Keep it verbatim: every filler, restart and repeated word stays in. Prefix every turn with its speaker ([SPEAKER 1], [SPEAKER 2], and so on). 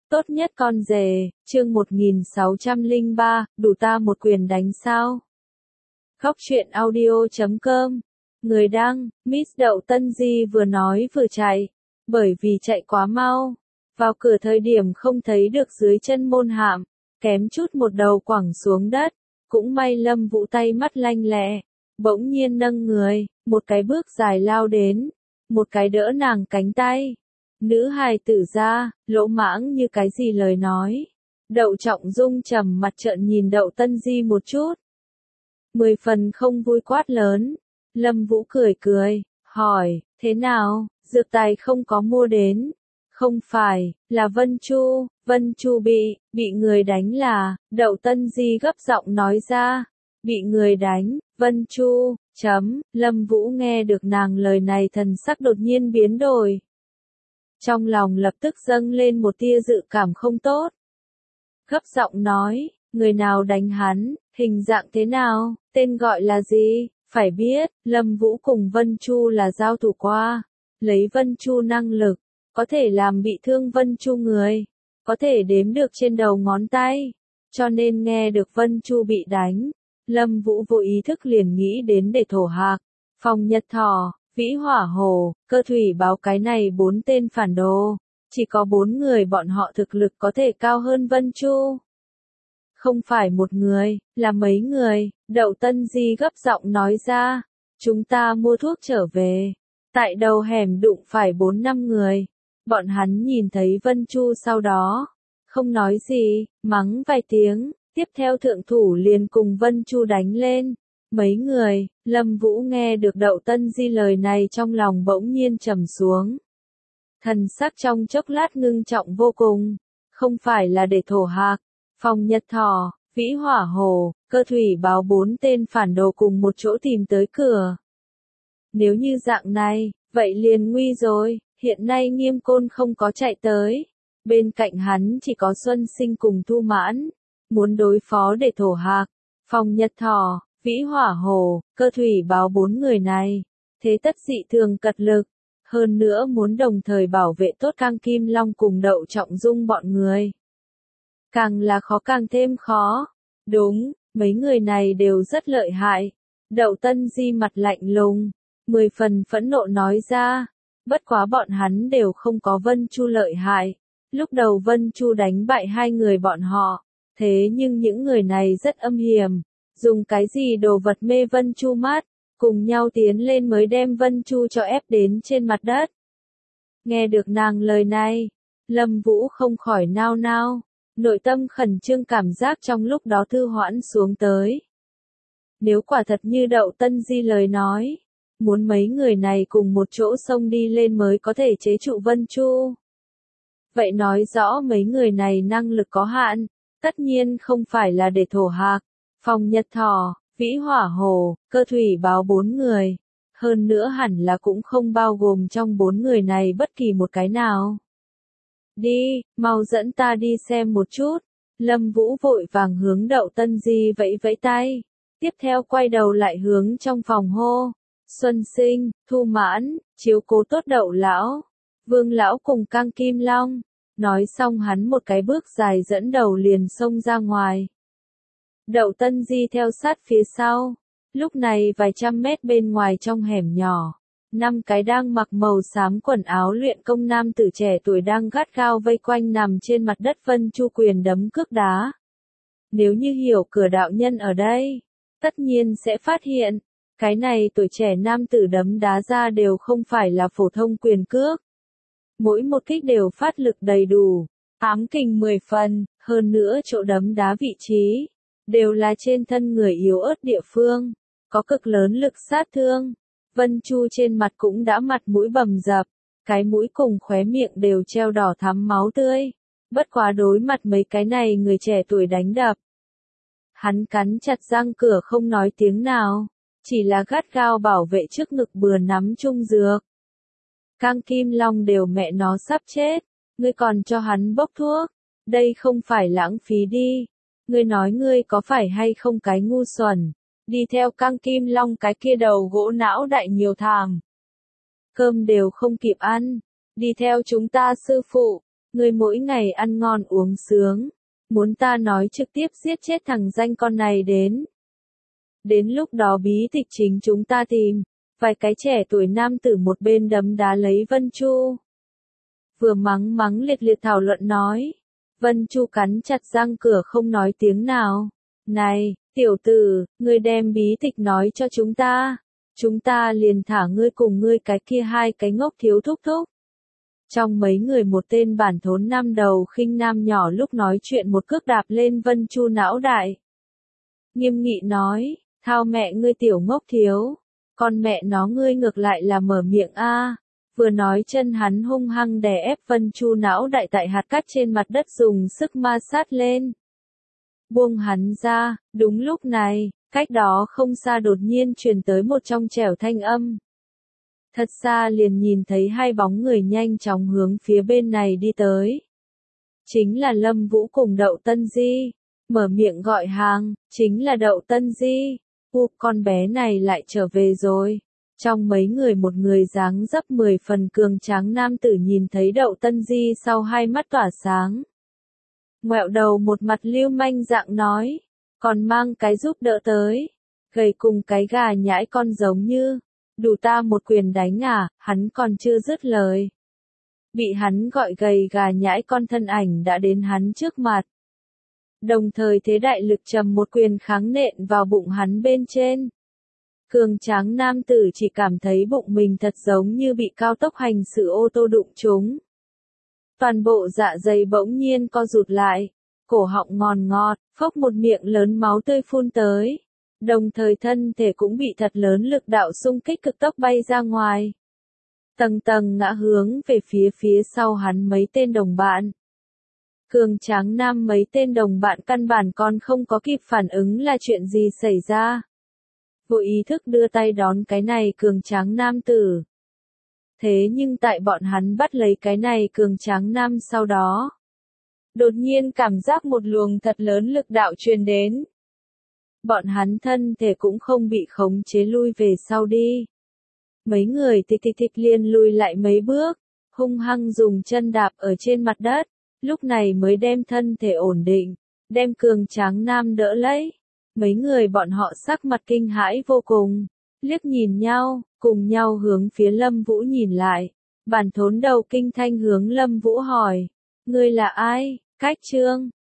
[SPEAKER 1] Tốt nhất con rể, chương một nghìn sáu trăm lẻ ba, đủ ta một quyền đánh sao? Góc truyện audio chấm com. Người đăng, Miss Đậu Tân Di vừa nói vừa chạy, bởi vì chạy quá mau. Vào cửa thời điểm không thấy được dưới chân môn hạm, kém chút một đầu quẳng xuống đất. Cũng may Lâm Vũ tay mắt lanh lẹ, bỗng nhiên nâng người, một cái bước dài lao đến, một cái đỡ nàng cánh tay. Nữ hài tử ra, lỗ mãng như cái gì lời nói. Đậu Trọng Dung trầm mặt trợn nhìn Đậu Tân Di một chút. Mười phần không vui quát lớn. Lâm Vũ cười cười, hỏi, thế nào, dược tài không có mua đến. Không phải, là Vân Chu, Vân Chu bị, bị người đánh là, Đậu Tân Di gấp giọng nói ra. Bị người đánh, Vân Chu, chấm, Lâm Vũ nghe được nàng lời này thần sắc đột nhiên biến đổi. Trong lòng lập tức dâng lên một tia dự cảm không tốt. Gấp giọng nói, người nào đánh hắn, hình dạng thế nào, tên gọi là gì, phải biết, Lâm Vũ cùng Vân Chu là giao thủ qua. Lấy Vân Chu năng lực, có thể làm bị thương Vân Chu người, có thể đếm được trên đầu ngón tay. Cho nên nghe được Vân Chu bị đánh, Lâm Vũ vô ý thức liền nghĩ đến để thổ hạc, Phong Nhật Thỏ, Vĩ Hỏa Hồ, Cơ Thủy Báo cái này bốn tên phản đồ. Chỉ có bốn người bọn họ thực lực có thể cao hơn Vân Chu. Không phải một người, là mấy người, Đậu Tân Di gấp giọng nói ra. Chúng ta mua thuốc trở về. Tại đầu hẻm đụng phải bốn năm người. Bọn hắn nhìn thấy Vân Chu sau đó. Không nói gì, mắng vài tiếng. Tiếp theo thượng thủ liền cùng Vân Chu đánh lên. Mấy người, Lâm Vũ nghe được Đậu Tân Di lời này trong lòng bỗng nhiên trầm xuống. Thần sắc trong chốc lát ngưng trọng vô cùng. Không phải là để thổ hạc, Phong Nhật Thỏ, Vĩ Hỏa Hồ, Cơ Thủy Báo bốn tên phản đồ cùng một chỗ tìm tới cửa. Nếu như dạng này, vậy liền nguy rồi, hiện nay Nghiêm Côn không có chạy tới. Bên cạnh hắn chỉ có Xuân Sinh cùng Thu Mãn. Muốn đối phó để thổ hạc, Phong Nhật Thỏ, Vĩ Hỏa Hồ, Cơ Thủy Báo bốn người này. Thế tất dị thường cật lực. Hơn nữa muốn đồng thời bảo vệ tốt Cang Kim Long cùng Đậu Trọng Dung bọn người. Càng là khó càng thêm khó. Đúng, mấy người này đều rất lợi hại. Đậu Tân Di mặt lạnh lùng, mười phần phẫn nộ nói ra. Bất quá bọn hắn đều không có Vân Chu lợi hại. Lúc đầu Vân Chu đánh bại hai người bọn họ. Thế nhưng những người này rất âm hiểm. Dùng cái gì đồ vật mê Vân Chu mắt. Cùng nhau tiến lên mới đem Vân Chu cho ép đến trên mặt đất. Nghe được nàng lời này, Lâm Vũ không khỏi nao nao, nội tâm khẩn trương cảm giác trong lúc đó thư hoãn xuống tới. Nếu quả thật như Đậu Tân Di lời nói, muốn mấy người này cùng một chỗ xông đi lên mới có thể chế trụ Vân Chu. Vậy nói rõ mấy người này năng lực có hạn, tất nhiên không phải là để thổ hạc, Phong Nhật Thỏ, Vĩ Hỏa Hồ, Cơ Thủy Báo bốn người. Hơn nữa hẳn là cũng không bao gồm trong bốn người này bất kỳ một cái nào. Đi, mau dẫn ta đi xem một chút. Lâm Vũ vội vàng hướng Đậu Tân Di vẫy vẫy tay. Tiếp theo quay đầu lại hướng trong phòng hô. Xuân Sinh, Thu Mãn, chiếu cố tốt Đậu Lão, Vương Lão cùng Cang Kim Long. Nói xong hắn một cái bước dài dẫn đầu liền xông ra ngoài. Đậu Tân Di theo sát phía sau. Lúc này vài trăm mét bên ngoài trong hẻm nhỏ, năm cái đang mặc màu xám quần áo luyện công nam tử trẻ tuổi đang gắt gao vây quanh nằm trên mặt đất Vân Chu quyền đấm cước đá. Nếu như hiểu cửa đạo nhân ở đây, tất nhiên sẽ phát hiện, cái này tuổi trẻ nam tử đấm đá ra đều không phải là phổ thông quyền cước. Mỗi một kích đều phát lực đầy đủ, ám kình mười phần, hơn nữa chỗ đấm đá vị trí đều là trên thân người yếu ớt địa phương, có cực lớn lực sát thương. Vân Chu trên mặt cũng đã mặt mũi bầm dập, cái mũi cùng khóe miệng đều treo đỏ thắm máu tươi. Bất quá đối mặt mấy cái này người trẻ tuổi đánh đập, hắn cắn chặt răng cửa không nói tiếng nào, chỉ là gắt gao bảo vệ trước ngực bừa nắm chung dược. Cang Kim Long đều mẹ nó sắp chết, ngươi còn cho hắn bốc thuốc, đây không phải lãng phí đi. Ngươi nói ngươi có phải hay không cái ngu xuẩn, đi theo Cang Kim Long cái kia đầu gỗ não đại nhiều thàm. Cơm đều không kịp ăn, đi theo chúng ta sư phụ, Ngươi mỗi ngày ăn ngon uống sướng, muốn ta nói trực tiếp giết chết thằng danh con này đến. Đến lúc đó bí tịch chính chúng ta tìm, vài cái trẻ tuổi nam tử một bên đấm đá lấy Vân Chu. Vừa mắng mắng liệt liệt thảo luận nói. Vân Chu cắn chặt răng cửa không nói tiếng nào. Này, tiểu tử, ngươi đem bí tịch nói cho chúng ta. Chúng ta liền thả ngươi cùng ngươi cái kia hai cái ngốc thiếu thúc thúc. Trong mấy người một tên bản thốn nam đầu khinh nam nhỏ lúc nói chuyện một cước đạp lên Vân Chu não đại. Nghiêm nghị nói, thao mẹ ngươi tiểu ngốc thiếu. Con mẹ nó ngươi ngược lại là mở miệng a. Vừa nói chân hắn hung hăng đè ép Vân Chu não đại tại hạt cát trên mặt đất dùng sức ma sát lên. Buông hắn ra, đúng lúc này, cách đó không xa đột nhiên truyền tới một trong trẻo thanh âm. Thật xa liền nhìn thấy hai bóng người nhanh chóng hướng phía bên này đi tới. Chính là Lâm Vũ cùng Đậu Tân Di. Mở miệng gọi hàng, chính là Đậu Tân Di. U, con bé này lại trở về rồi. Trong mấy người một người dáng dấp mười phần cường tráng nam tử nhìn thấy Đậu Tân Di sau hai mắt tỏa sáng. Ngoẹo đầu một mặt lưu manh dạng nói, còn mang cái giúp đỡ tới. Gầy cùng cái gà nhãi con giống như, đủ ta một quyền đánh à, hắn còn chưa dứt lời. Bị hắn gọi gầy gà nhãi con thân ảnh đã đến hắn trước mặt. Đồng thời thế đại lực trầm một quyền kháng nện vào bụng hắn bên trên. Cường tráng nam tử chỉ cảm thấy bụng mình thật giống như bị cao tốc hành xử ô tô đụng trúng. Toàn bộ dạ dày bỗng nhiên co rụt lại, cổ họng ngòn ngọt, phốc một miệng lớn máu tươi phun tới. Đồng thời thân thể cũng bị thật lớn lực đạo xung kích cực tốc bay ra ngoài. Tầng tầng ngã hướng về phía phía sau hắn mấy tên đồng bạn. Cường tráng nam mấy tên đồng bạn căn bản còn không có kịp phản ứng là chuyện gì xảy ra. Vô ý thức đưa tay đón cái này cường tráng nam tử. Thế nhưng tại bọn hắn bắt lấy cái này cường tráng nam sau đó. Đột nhiên cảm giác một luồng thật lớn lực đạo truyền đến. Bọn hắn thân thể cũng không bị khống chế lui về sau đi. Mấy người thịch thịch thịch liền lùi lại mấy bước, hung hăng dùng chân đạp ở trên mặt đất, lúc này mới đem thân thể ổn định, đem cường tráng nam đỡ lấy. Mấy người bọn họ sắc mặt kinh hãi vô cùng, liếc nhìn nhau, cùng nhau hướng phía Lâm Vũ nhìn lại. Bản thốn đầu kinh thanh hướng Lâm Vũ hỏi, ngươi là ai, Cách Trương,